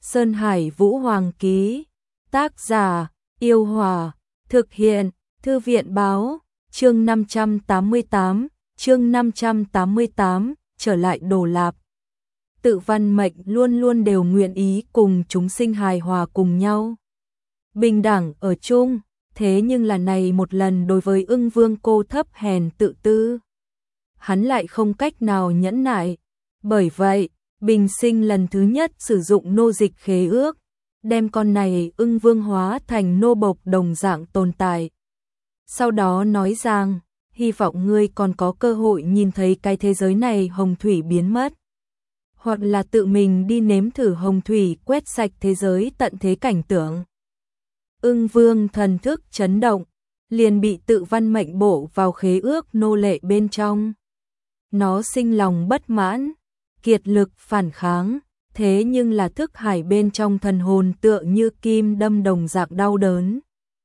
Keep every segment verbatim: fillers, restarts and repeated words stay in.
Sơn Hải Vũ Hoàng ký. Tác giả: Yêu Hòa. Thực hiện: Thư viện báo. Chương năm trăm tám mươi tám, chương năm trăm tám mươi tám, trở lại Đồ Lạp. Tự Văn Mệnh luôn luôn đều nguyện ý cùng chúng sinh hài hòa cùng nhau, bình đẳng ở chung, thế nhưng là này một lần đối với Ưng Vương cô thấp hèn tự tư, hắn lại không cách nào nhẫn nại. Bởi vậy, Bình Sinh lần thứ nhất sử dụng nô dịch khế ước, đem con này Ưng Vương hóa thành nô bộc đồng dạng tồn tại. Sau đó nói rằng, hy vọng ngươi còn có cơ hội nhìn thấy cái thế giới này hồng thủy biến mất, hoặc là tự mình đi nếm thử hồng thủy quét sạch thế giới tận thế cảnh tượng. Ưng Vương thần thức chấn động, liền bị Tự Văn Mệnh bổ vào khế ước nô lệ bên trong. Nó sinh lòng bất mãn, kiệt lực phản kháng, thế nhưng là thức hải bên trong thần hồn tựa như kim đâm đồng dạng đau đớn.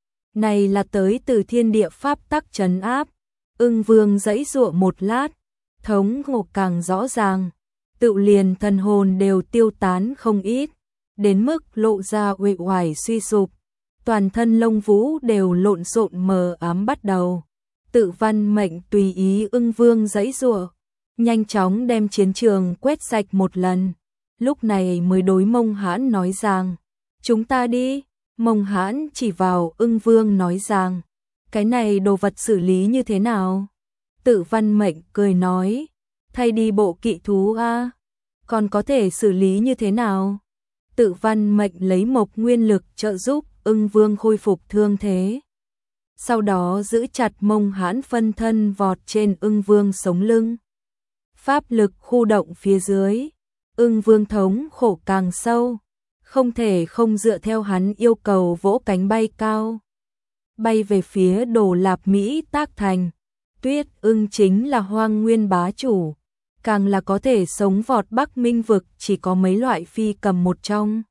Này là tới từ thiên địa pháp tắc trấn áp. Ưng Vương giãy giụa một lát, thống ngộ càng rõ ràng, tự liền thần hồn đều tiêu tán không ít, đến mức lộ ra uể oải suy sụp, toàn thân lông vũ đều lộn xộn mờ ám bắt đầu. Tự Văn Mệnh tùy ý Ưng Vương giãy giụa, nhanh chóng đem chiến trường quét sạch một lần, lúc này mới đối Mông Hãn nói rằng, chúng ta đi. Mông Hãn chỉ vào Ưng Vương nói rằng, cái này đồ vật xử lý như thế nào? Tự Văn Mệnh cười nói, thay đi bộ kỵ thú a, còn có thể xử lý như thế nào? Tự Văn Mệnh lấy mộc nguyên lực trợ giúp Ưng Vương khôi phục thương thế. Sau đó giữ chặt Mông Hãn phân thân vọt trên Ưng Vương sống lưng. Pháp lực khu động phía dưới, Ưng Vương thống khổ càng sâu, không thể không dựa theo hắn yêu cầu vỗ cánh bay cao, bay về phía Đồ Lạp Mỹ Tác Thành. Tuyết Ưng chính là hoang nguyên bá chủ, càng là có thể sống vọt Bắc Minh vực chỉ có mấy loại phi cầm một trong.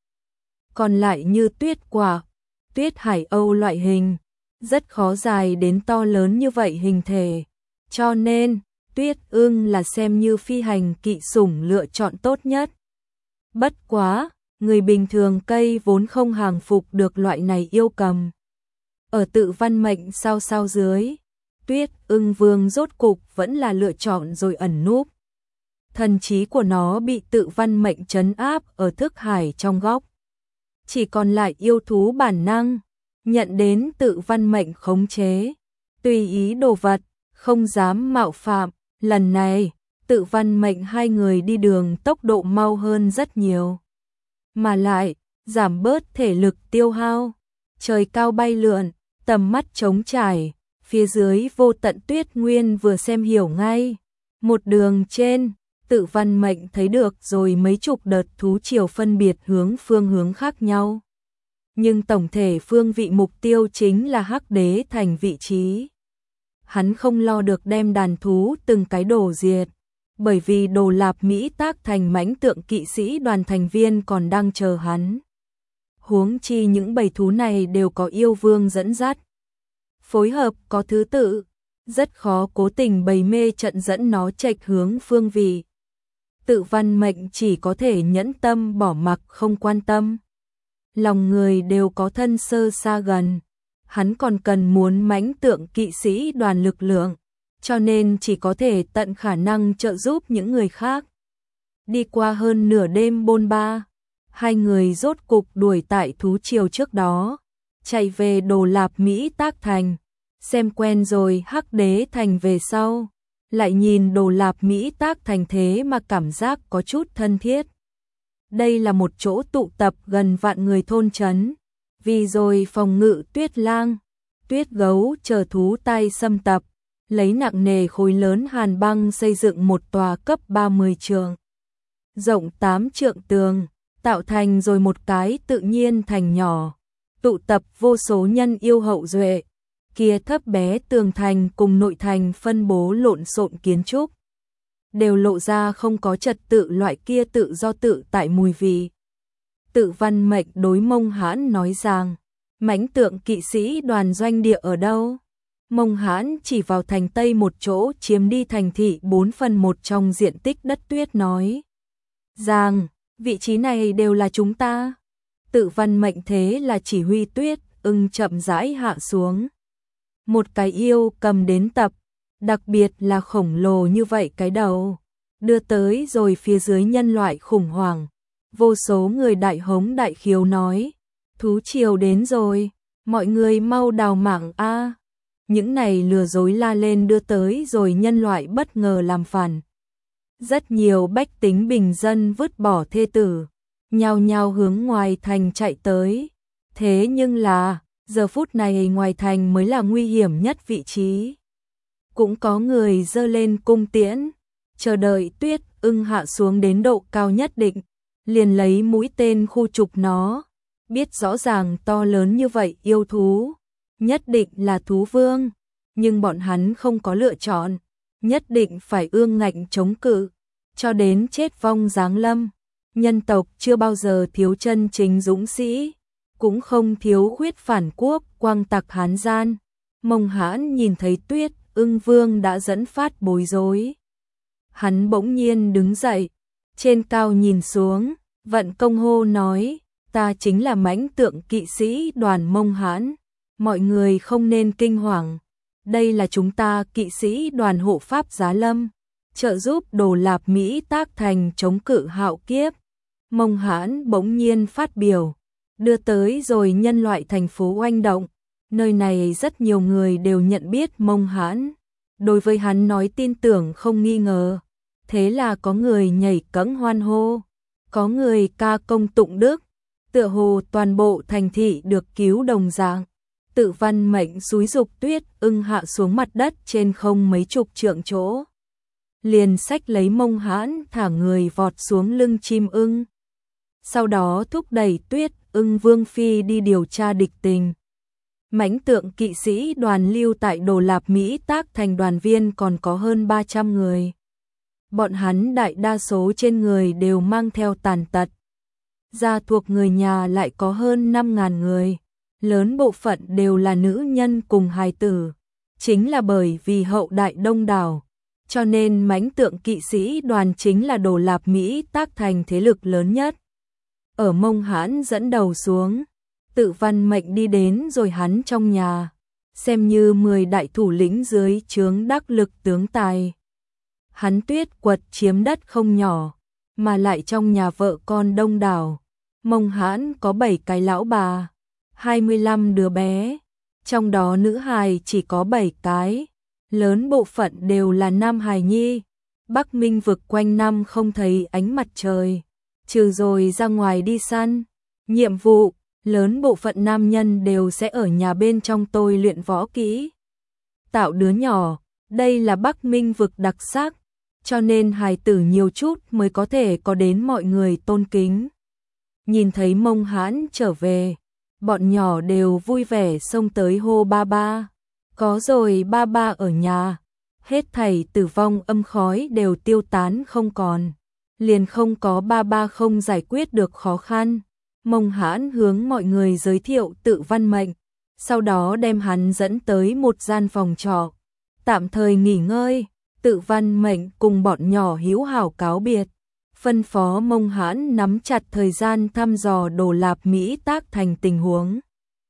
Còn lại như tuyết quả, tuyết hải âu loại hình, rất khó dài đến to lớn như vậy hình thể. Cho nên, Tuyết Ưng là xem như phi hành kỵ sủng lựa chọn tốt nhất. Bất quá, người bình thường cây vốn không hàng phục được loại này yêu cầm. Ở Tự Văn Mệnh sao sao dưới, Tuyết Ưng Vương rốt cục vẫn là lựa chọn rồi ẩn núp. Thần trí của nó bị Tự Văn Mệnh trấn áp ở thức hải trong góc. Chỉ còn lại yêu thú bản năng, nhận đến Tự Văn Mệnh khống chế, tùy ý đồ vật, không dám mạo phạm. Lần này, Tự Văn Mệnh hai người đi đường tốc độ mau hơn rất nhiều, mà lại giảm bớt thể lực tiêu hao. Trời cao bay lượn, tầm mắt trống trải, phía dưới vô tận tuyết nguyên vừa xem hiểu ngay. Một đường trên, Tự Văn Mệnh thấy được rồi mấy chục đợt thú triều phân biệt hướng phương hướng khác nhau. Nhưng tổng thể phương vị mục tiêu chính là Hắc Đế Thành vị trí. Hắn không lo được đem đàn thú từng cái đổ diệt, bởi vì Đồ Lạp Mỹ Tác Thành mãnh tượng kỵ sĩ đoàn thành viên còn đang chờ hắn. Huống chi những bầy thú này đều có yêu vương dẫn dắt, phối hợp có thứ tự, rất khó cố tình bày mê trận dẫn nó chệch hướng phương vị. Tự Văn Mệnh chỉ có thể nhẫn tâm bỏ mặc không quan tâm. Lòng người đều có thân sơ xa gần, hắn còn cần muốn mãnh tượng kỵ sĩ đoàn lực lượng, cho nên chỉ có thể tận khả năng trợ giúp những người khác. Đi qua hơn nửa đêm bôn ba, hai người rốt cục đuổi tại thú triều trước đó, chạy về Đồ Lạp Mỹ Tác Thành, xem quen rồi Hắc Đế Thành về sau, lại nhìn Đồ Lạp Mỹ Tác Thành thế mà cảm giác có chút thân thiết. Đây là một chỗ tụ tập gần vạn người thôn trấn, vì rồi phòng ngự tuyết lang, tuyết gấu chờ thú tai xâm tập, lấy nặng nề khối lớn hàn băng xây dựng một tòa cấp ba mươi trượng, rộng tám trượng tường, tạo thành rồi một cái tự nhiên thành nhỏ, tụ tập vô số nhân yêu hậu duệ. Kia thấp bé tường thành cùng nội thành phân bố lộn xộn kiến trúc, đều lộ ra không có trật tự loại kia tự do tự tại mùi vị. Tự Văn Mệnh đối Mông Hãn nói rằng, mãnh tượng kỵ sĩ đoàn doanh địa ở đâu? Mông Hãn chỉ vào thành Tây một chỗ chiếm đi thành thị bốn phần một trong diện tích đất tuyết nói rằng, vị trí này đều là chúng ta. Tự văn mệnh thế là chỉ huy Tuyết Ưng chậm rãi hạ xuống. Một cái yêu cầm đến tập, đặc biệt là khổng lồ như vậy cái đầu, đưa tới rồi phía dưới nhân loại khủng hoảng. Vô số người đại hống đại khiếu nói, thú triều đến rồi, mọi người mau đào mạng a. Những này lừa dối la lên đưa tới rồi nhân loại bất ngờ làm phản. Rất nhiều bách tính bình dân vứt bỏ thê tử, nhao nhao hướng ngoài thành chạy tới. Thế nhưng là, giờ phút này ngoài thành mới là nguy hiểm nhất vị trí. Cũng có người giơ lên cung tiễn, chờ đợi Tuyết Ưng hạ xuống đến độ cao nhất định, liền lấy mũi tên khu trục nó. Biết rõ ràng to lớn như vậy yêu thú, nhất định là thú vương, nhưng bọn hắn không có lựa chọn, nhất định phải ương ngạnh chống cự, cho đến chết vong giáng lâm. Nhân tộc chưa bao giờ thiếu chân chính dũng sĩ, cũng không thiếu khuyết phản quốc quang tặc Hán gian. Mông Hãn nhìn thấy Tuyết Ưng Vương đã dẫn phát bối rối. Hắn bỗng nhiên đứng dậy, trên cao nhìn xuống, vận công hô nói, ta chính là mãnh tượng kỵ sĩ đoàn Mông Hãn, mọi người không nên kinh hoàng, đây là chúng ta kỵ sĩ đoàn hộ pháp Giá Lâm, trợ giúp Đồ Lạp Mỹ Tác Thành chống cự hạo kiếp. Mông Hãn bỗng nhiên phát biểu, đưa tới rồi nhân loại thành phố oanh động, nơi này rất nhiều người đều nhận biết Mông Hãn, đối với hắn nói tin tưởng không nghi ngờ, thế là có người nhảy cẫng hoan hô, có người ca công tụng đức, tựa hồ toàn bộ thành thị được cứu đồng dạng. Tự văn mệnh xúi dục Tuyết Ưng hạ xuống mặt đất trên không mấy chục trượng chỗ. Liền xách lấy Mông Hãn thả người vọt xuống lưng chim ưng. Sau đó thúc đẩy Tuyết Ưng Vương Phi đi điều tra địch tình. Mãnh tượng kỵ sĩ đoàn lưu tại Đồ Lạp Mỹ Tác Thành đoàn viên còn có hơn ba trăm người. Bọn hắn đại đa số trên người đều mang theo tàn tật. Gia thuộc người nhà lại có hơn năm nghìn người. Lớn bộ phận đều là nữ nhân cùng hài tử. Chính là bởi vì hậu đại đông đảo, cho nên mãnh tượng kỵ sĩ đoàn chính là Đồ Lạp Mỹ Tác Thành thế lực lớn nhất. Ở Mông Hãn dẫn đầu xuống, Tự văn mệnh đi đến rồi hắn trong nhà, xem như mười đại thủ lĩnh dưới trướng đắc lực tướng tài. Hắn Tuyết Quật chiếm đất không nhỏ, mà lại trong nhà vợ con đông đảo. Mông Hãn có bảy cái lão bà, hai mươi lăm đứa bé, trong đó nữ hài chỉ có bảy cái, lớn bộ phận đều là nam hài nhi. Bắc Minh vực quanh năm không thấy ánh mặt trời, trừ rồi ra ngoài đi săn. Nhiệm vụ, lớn bộ phận nam nhân đều sẽ ở nhà bên trong tôi luyện võ kỹ, tạo đứa nhỏ, đây là Bắc Minh vực đặc sắc, cho nên hài tử nhiều chút mới có thể có đến mọi người tôn kính. Nhìn thấy Mông Hãn trở về, bọn nhỏ đều vui vẻ xông tới hô ba ba, có rồi ba ba ở nhà, hết thảy tử vong âm khói đều tiêu tán không còn, liền không có ba ba không giải quyết được khó khăn. Mông Hãn hướng mọi người giới thiệu Tự văn mệnh, sau đó đem hắn dẫn tới một gian phòng trọ, tạm thời nghỉ ngơi. Tự văn mệnh cùng bọn nhỏ hữu hảo cáo biệt, phân phó Mông Hãn nắm chặt thời gian thăm dò Đồ Lạp Mỹ Tác Thành tình huống.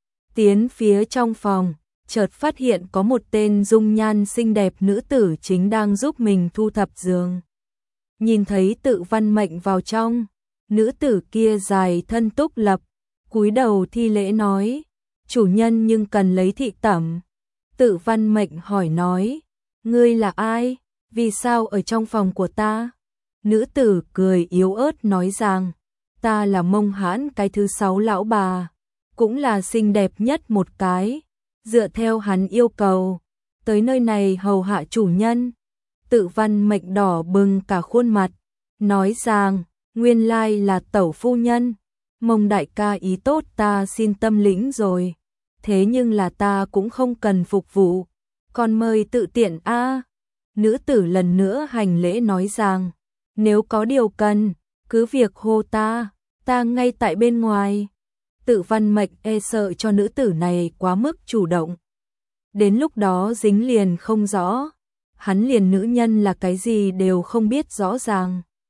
Tiến phía trong phòng, chợt phát hiện có một tên dung nhan xinh đẹp nữ tử chính đang giúp mình thu thập giường. Nhìn thấy Tự văn mệnh vào trong, nữ tử kia dài thân túc lập, cúi đầu thi lễ nói, chủ nhân nhưng cần lấy thị tẩm. Tự văn mệnh hỏi nói, ngươi là ai, vì sao ở trong phòng của ta? Nữ tử cười yếu ớt nói rằng, ta là Mông Hãn cái thứ sáu lão bà, cũng là xinh đẹp nhất một cái, dựa theo hắn yêu cầu, tới nơi này hầu hạ chủ nhân. Tự văn mệnh đỏ bừng cả khuôn mặt, nói rằng, nguyên lai là tẩu phu nhân, Mông đại ca ý tốt ta xin tâm lĩnh rồi, thế nhưng là ta cũng không cần phục vụ, còn mời tự tiện a. Nữ tử lần nữa hành lễ nói rằng, nếu có điều cần, cứ việc hô ta, ta ngay tại bên ngoài. Tự văn mệnh e sợ cho nữ tử này quá mức chủ động, đến lúc đó dính liền không rõ, hắn liền nữ nhân là cái gì đều không biết rõ ràng.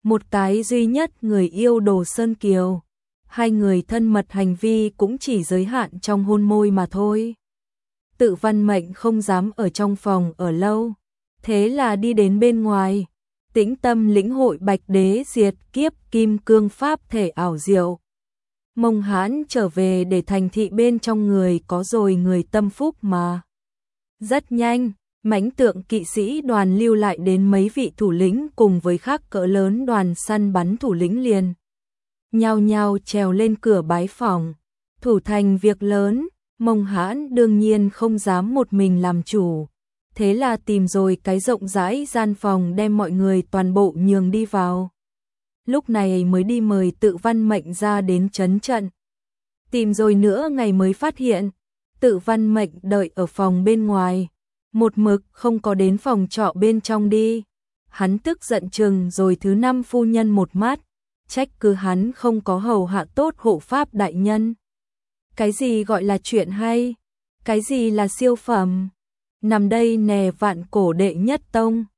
một cái duy nhất người yêu Đồ Sơn Kiều. Hai người thân mật hành vi cũng chỉ giới hạn trong hôn môi mà thôi. Tự Văn Mệnh không dám ở trong phòng ở lâu, thế là đi đến bên ngoài, tĩnh tâm lĩnh hội Bạch Đế diệt kiếp kim cương pháp thể ảo diệu. Mông Hãn trở về để thành thị bên trong người có rồi người tâm phúc mà. Rất nhanh, mãnh tượng kỵ sĩ đoàn lưu lại đến mấy vị thủ lĩnh cùng với khác cỡ lớn đoàn săn bắn thủ lĩnh liền. Nhao nhao trèo lên cửa bái phòng, thủ thành việc lớn, Mông Hãn đương nhiên không dám một mình làm chủ. Thế là tìm rồi cái rộng rãi gian phòng đem mọi người toàn bộ nhường đi vào. Lúc này mới đi mời Tự Văn Mệnh ra đến trấn trận. Tìm rồi nữa ngày mới phát hiện, Tự Văn Mệnh đợi ở phòng bên ngoài, một mực không có đến phòng trọ bên trong đi. Hắn tức giận chừng rồi thứ năm phu nhân một mắt, trách cứ hắn không có hầu hạ tốt hộ pháp đại nhân. Cái gì gọi là chuyện hay? Cái gì là siêu phẩm? Nằm đây nè vạn cổ đệ nhất tông,